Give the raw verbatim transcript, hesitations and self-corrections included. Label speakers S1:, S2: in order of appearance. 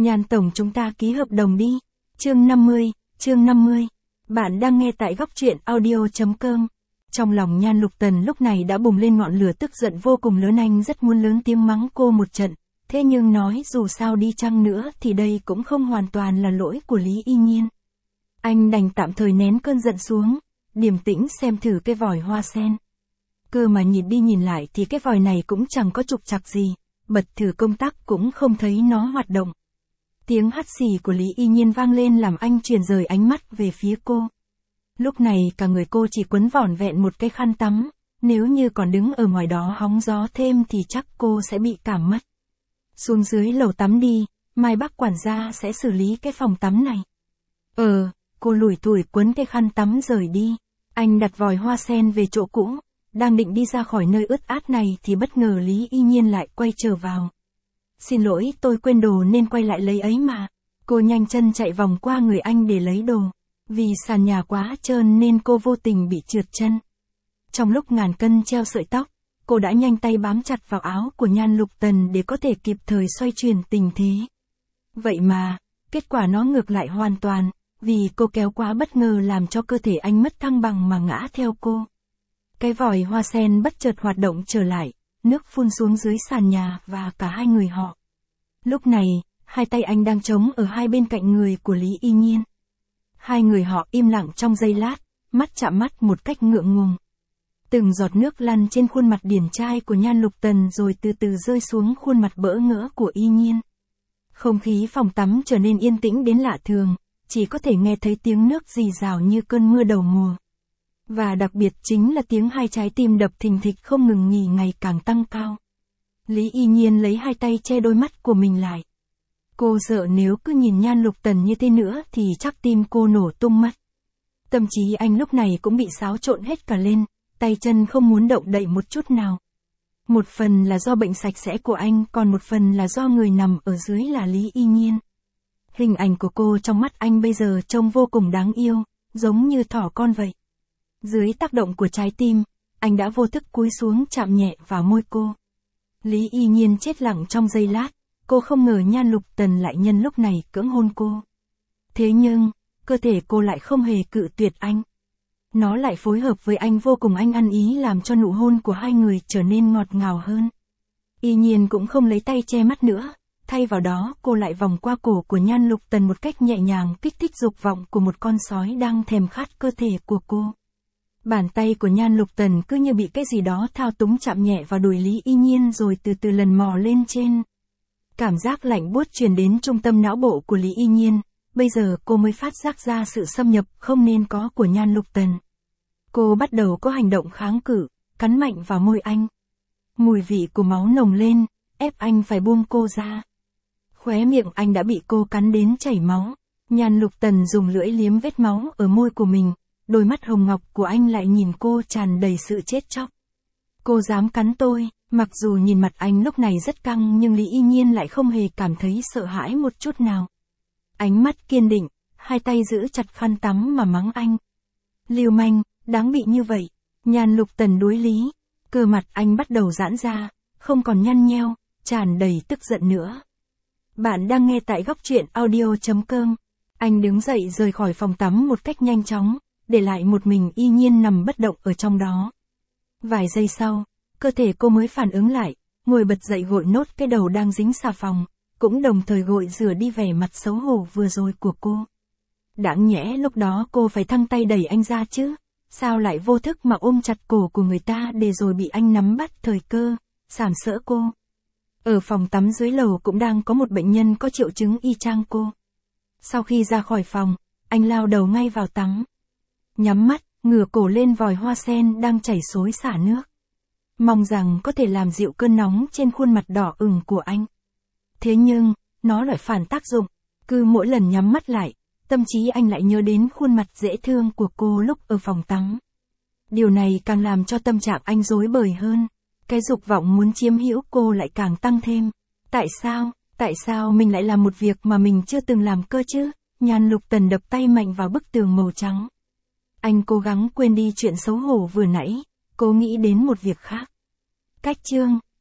S1: Nhan tổng chúng ta ký hợp đồng đi. Chương năm mươi, chương năm mươi. Bạn đang nghe tại góc truyện audio chấm com. Trong lòng Nhan Lục Tần lúc này đã bùng lên ngọn lửa tức giận vô cùng lớn, anh rất muốn lớn tiếng mắng cô một trận. Thế nhưng nói dù sao đi chăng nữa thì đây cũng không hoàn toàn là lỗi của Lý Y Nhiên. Anh đành tạm thời nén cơn giận xuống, điềm tĩnh xem thử cái vòi hoa sen. Cơ mà nhìn đi nhìn lại thì cái vòi này cũng chẳng có trục trặc gì, bật thử công tắc cũng không thấy nó hoạt động. Tiếng hắt xì của Lý Y Nhiên vang lên làm anh chuyển rời ánh mắt về phía cô. Lúc này cả người cô chỉ quấn vỏn vẹn một cái khăn tắm, nếu như còn đứng ở ngoài đó hóng gió thêm thì chắc cô sẽ bị cảm mất. Xuống dưới lầu tắm đi, mai bác quản gia sẽ xử lý cái phòng tắm này. Ờ, cô lủi thủi quấn cái khăn tắm rời đi. Anh đặt vòi hoa sen về chỗ cũ, đang định đi ra khỏi nơi ướt át này thì bất ngờ Lý Y Nhiên lại quay trở vào. Xin lỗi, tôi quên đồ nên quay lại lấy ấy mà. Cô nhanh chân chạy vòng qua người anh để lấy đồ. Vì sàn nhà quá trơn nên cô vô tình bị trượt chân. Trong lúc ngàn cân treo sợi tóc, cô đã nhanh tay bám chặt vào áo của Nhan Lục Tần để có thể kịp thời xoay chuyển tình thế. Vậy mà, kết quả nó ngược lại hoàn toàn, vì cô kéo quá bất ngờ làm cho cơ thể anh mất thăng bằng mà ngã theo cô. Cái vòi hoa sen bất chợt hoạt động trở lại, nước phun xuống dưới sàn nhà và cả hai người họ. Lúc này, hai tay anh đang trống ở hai bên cạnh người của Lý Y Nhiên. Hai người họ im lặng trong giây lát, mắt chạm mắt một cách ngượng ngùng. Từng giọt nước lăn trên khuôn mặt điển trai của Nhan Lục Tần rồi từ từ rơi xuống khuôn mặt bỡ ngỡ của Y Nhiên. Không khí phòng tắm trở nên yên tĩnh đến lạ thường, chỉ có thể nghe thấy tiếng nước rì rào như cơn mưa đầu mùa. Và đặc biệt chính là tiếng hai trái tim đập thình thịch không ngừng nghỉ ngày càng tăng cao. Lý Y Nhiên lấy hai tay che đôi mắt của mình lại. Cô sợ nếu cứ nhìn Nhan Lục Tần như thế nữa thì chắc tim cô nổ tung mất. Tâm trí anh lúc này cũng bị xáo trộn hết cả lên, tay chân không muốn động đậy một chút nào. Một phần là do bệnh sạch sẽ của anh, còn một phần là do người nằm ở dưới là Lý Y Nhiên. Hình ảnh của cô trong mắt anh bây giờ trông vô cùng đáng yêu, giống như thỏ con vậy. Dưới tác động của trái tim, anh đã vô thức cúi xuống chạm nhẹ vào môi cô. Lý Y Nhiên chết lặng trong giây lát, cô không ngờ Nhan Lục Tần lại nhân lúc này cưỡng hôn cô. Thế nhưng, cơ thể cô lại không hề cự tuyệt anh. Nó lại phối hợp với anh vô cùng, anh ăn ý làm cho nụ hôn của hai người trở nên ngọt ngào hơn. Y Nhiên cũng không lấy tay che mắt nữa, thay vào đó cô lại vòng qua cổ của Nhan Lục Tần một cách nhẹ nhàng, kích thích dục vọng của một con sói đang thèm khát cơ thể của cô. Bàn tay của Nhan Lục Tần cứ như bị cái gì đó thao túng chạm nhẹ vào đùi Lý Y Nhiên rồi từ từ lần mò lên trên. Cảm giác lạnh buốt truyền đến trung tâm não bộ của Lý Y Nhiên, bây giờ cô mới phát giác ra sự xâm nhập không nên có của Nhan Lục Tần. Cô bắt đầu có hành động kháng cự, cắn mạnh vào môi anh. Mùi vị của máu nồng lên, ép anh phải buông cô ra. Khóe miệng anh đã bị cô cắn đến chảy máu. Nhan Lục Tần dùng lưỡi liếm vết máu ở môi của mình, đôi mắt hồng ngọc của anh lại nhìn cô tràn đầy sự chết chóc. Cô dám cắn tôi. Mặc dù nhìn mặt anh lúc này rất căng nhưng Lý Y Nhiên lại không hề cảm thấy sợ hãi một chút nào. Ánh mắt kiên định, hai tay giữ chặt khăn tắm mà mắng anh. Lưu manh, đáng bị như vậy. Nhan Lục Tần đối lý, cơ mặt anh bắt đầu giãn ra, không còn nhăn nheo, tràn đầy tức giận nữa. Bạn đang nghe tại góc truyện audio chấm com. Anh đứng dậy rời khỏi phòng tắm một cách nhanh chóng, để lại một mình Y Nhiên nằm bất động ở trong đó. Vài giây sau, cơ thể cô mới phản ứng lại, ngồi bật dậy gội nốt cái đầu đang dính xà phòng, cũng đồng thời gội rửa đi vẻ mặt xấu hổ vừa rồi của cô. Đáng nhẽ lúc đó cô phải thăng tay đẩy anh ra chứ, sao lại vô thức mà ôm chặt cổ của người ta để rồi bị anh nắm bắt thời cơ, sàm sỡ cô. Ở phòng tắm dưới lầu cũng đang có một bệnh nhân có triệu chứng y chang cô. Sau khi ra khỏi phòng, anh lao đầu ngay vào tắm. Nhắm mắt, ngửa cổ lên vòi hoa sen đang chảy xối xả nước. Mong rằng có thể làm dịu cơn nóng trên khuôn mặt đỏ ửng của anh. Thế nhưng, nó lại phản tác dụng. Cứ mỗi lần nhắm mắt lại, tâm trí anh lại nhớ đến khuôn mặt dễ thương của cô lúc ở phòng tắm. Điều này càng làm cho tâm trạng anh rối bời hơn. Cái dục vọng muốn chiếm hữu cô lại càng tăng thêm. Tại sao, tại sao mình lại làm một việc mà mình chưa từng làm cơ chứ? Nhan Lục Tần đập tay mạnh vào bức tường màu trắng. Anh cố gắng quên đi chuyện xấu hổ vừa nãy, cố nghĩ đến một việc khác. Cách chương